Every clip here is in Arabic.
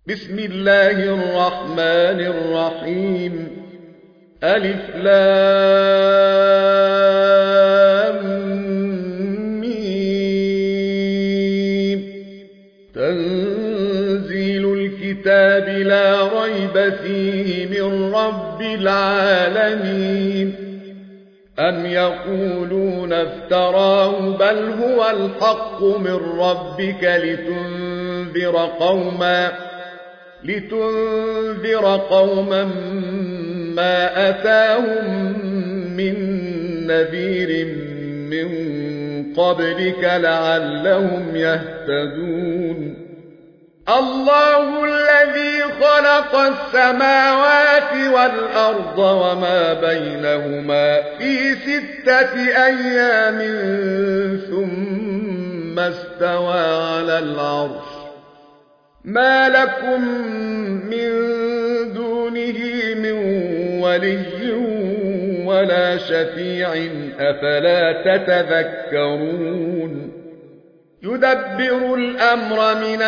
بسم الله الرحمن الرحيم ألف لام ميم تنزيل الكتاب لا ريب فيه من رب العالمين أم يقولون افتراه بل هو الحق من ربك لتنذر قوما ما أتاهم من نذير من قبلك لعلهم يهتدون الله الذي خلق السماوات والأرض وما بينهما في 6 أيام ثم استوى على العرش ما لكم من دونه من ولي ولا شفيع أفلا تتذكرون يدبر الأمر من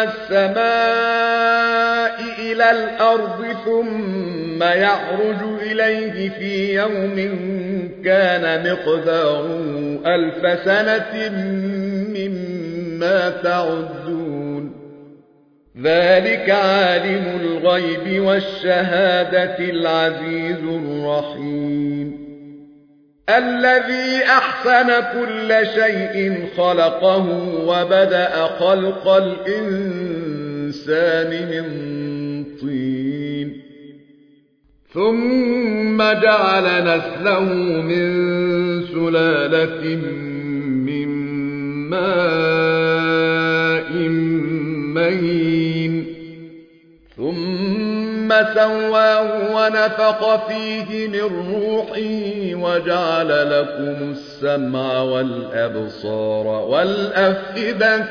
السماء إلى الأرض ثم يعرج إليه في يوم كان مقداره 1000 سنة مما تعدون ذلك عالم الغيب والشهادة العزيز الرحيم الذي أحسن كل شيء خلقه وبدأ خلق الإنسان من طين ثم جعل نسله من سلالة من ماء مهين ثم سواه ونفخ فيه من روحه وجعل لكم السمع والأبصار والأفئدة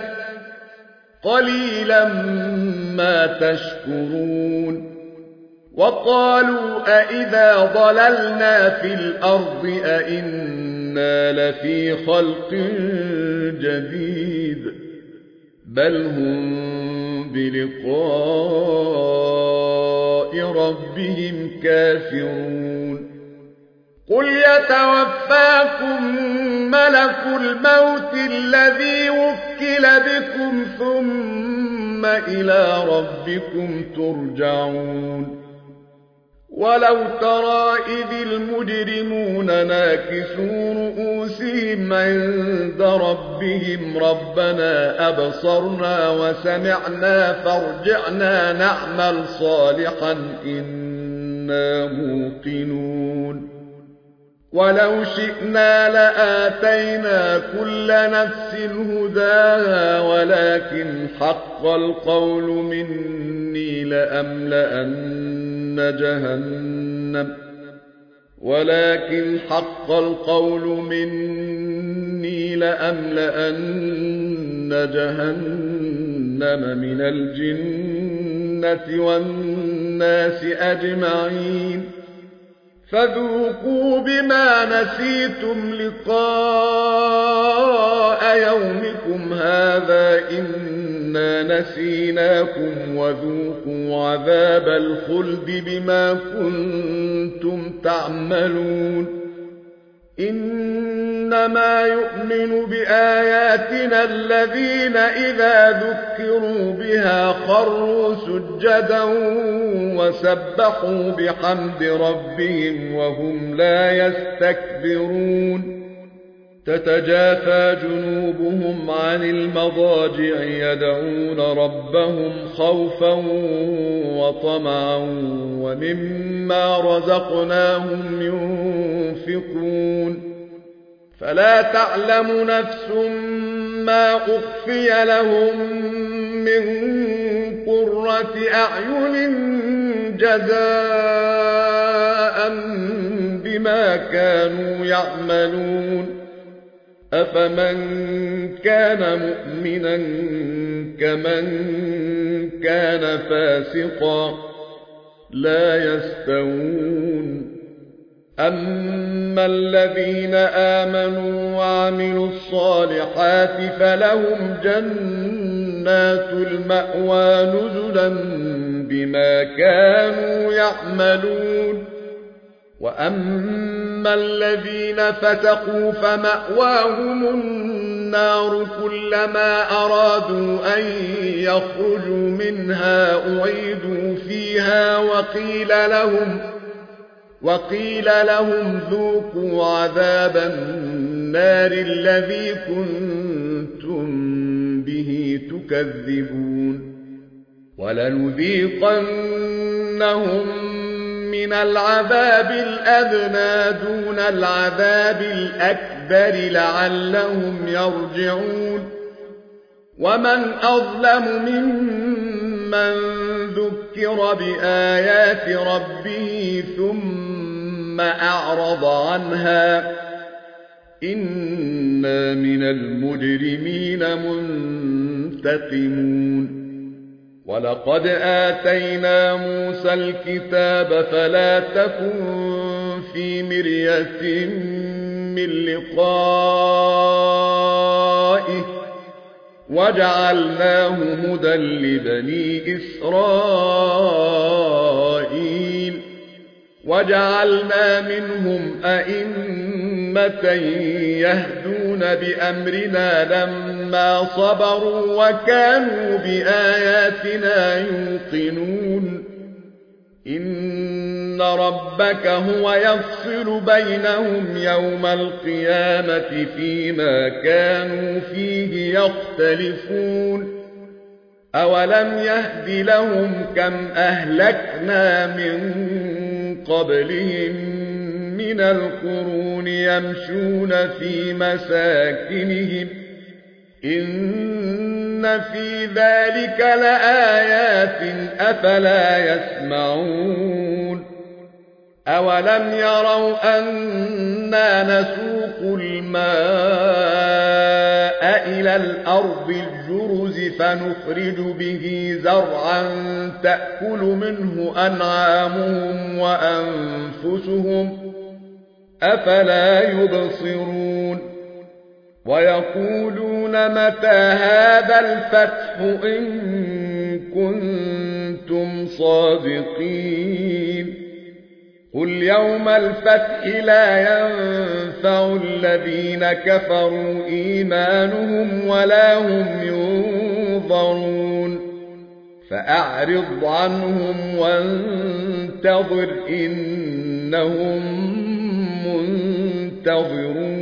قليلا ما تشكرون وقالوا أئذا ضللنا في الأرض أئنا لفي خلق جديد بل هم بلقاء ربهم كافرون قل يتوفاكم ملك الموت الذي وكل بكم ثم إلى ربكم ترجعون ولو ترى إذ المجرمون ناكسوا رؤوسهم عند ربهم ربنا أبصرنا وسمعنا فارجعنا نعمل صالحا إنا موقنون ولو شئنا لآتينا كل نفس هداها ولكن حق القول مني لأملأن جهنم من الجنة والناس أجمعين فذوقوا بما نسيتم لقاء يومكم هذا إنا نسيناكم وذوقوا عذاب الخلد بما كنتم تعملون إنما يؤمن بآياتنا الذين إذا ذكروا بها خروا سجدا وسبحوا بحمد ربهم وهم لا يستكبرون تتجافى جنوبهم عن المضاجع يدعون ربهم خوفا وطمعا ومما رزقناهم ينفقون فلا تعلم نفس ما أخفي لهم من قرة أعين جزاء بما كانوا يعملون أفمن كان مؤمنا كمن كان فاسقا لا يستوون أما الذين آمنوا وعملوا الصالحات فلهم جنات المأوى نزلا بما كانوا يعملون وأما الذين فسقوا فمأواهم النار كلما أرادوا أن يخرجوا منها أعيدوا فيها وقيل لهم ذوقوا عذاب النار الذي كنتم به تكذبون ولنذيقنهم من العذاب الأدنى دون العذاب الأكبر لعلهم يرجعون ومن أظلم ممن ذكر بآيات ربه ثم أعرض عنها إنا من المجرمين منتقمون ولقد آتينا موسى الكتاب فلا تكن في مرية من لقائه وجعلناه هدى لبني إسرائيل وجعلنا منهم أئمة يهدون بأمرنا لما صبروا وكانوا بآياتنا يوقنون إن ربك هو يفصل بينهم يوم القيامة فيما كانوا فيه يختلفون أولم يهد لهم كم أهلكنا من قبلهم من القرون يمشون في مساكنهم إن في ذلك لآيات أفلا يسمعون أولم يروا أنا نسوق الماء إلى الأرض الجرز فنخرج به زرعا تأكل منه أنعامهم وأنفسهم أفلا يبصرون ويقولون متى هذا الفتح إن كنتم صادقين قل يوم الفتح لا ينفع الذين كفروا إيمانهم ولا هم ينظرون فأعرض عنهم وانتظر إنهم منتظرون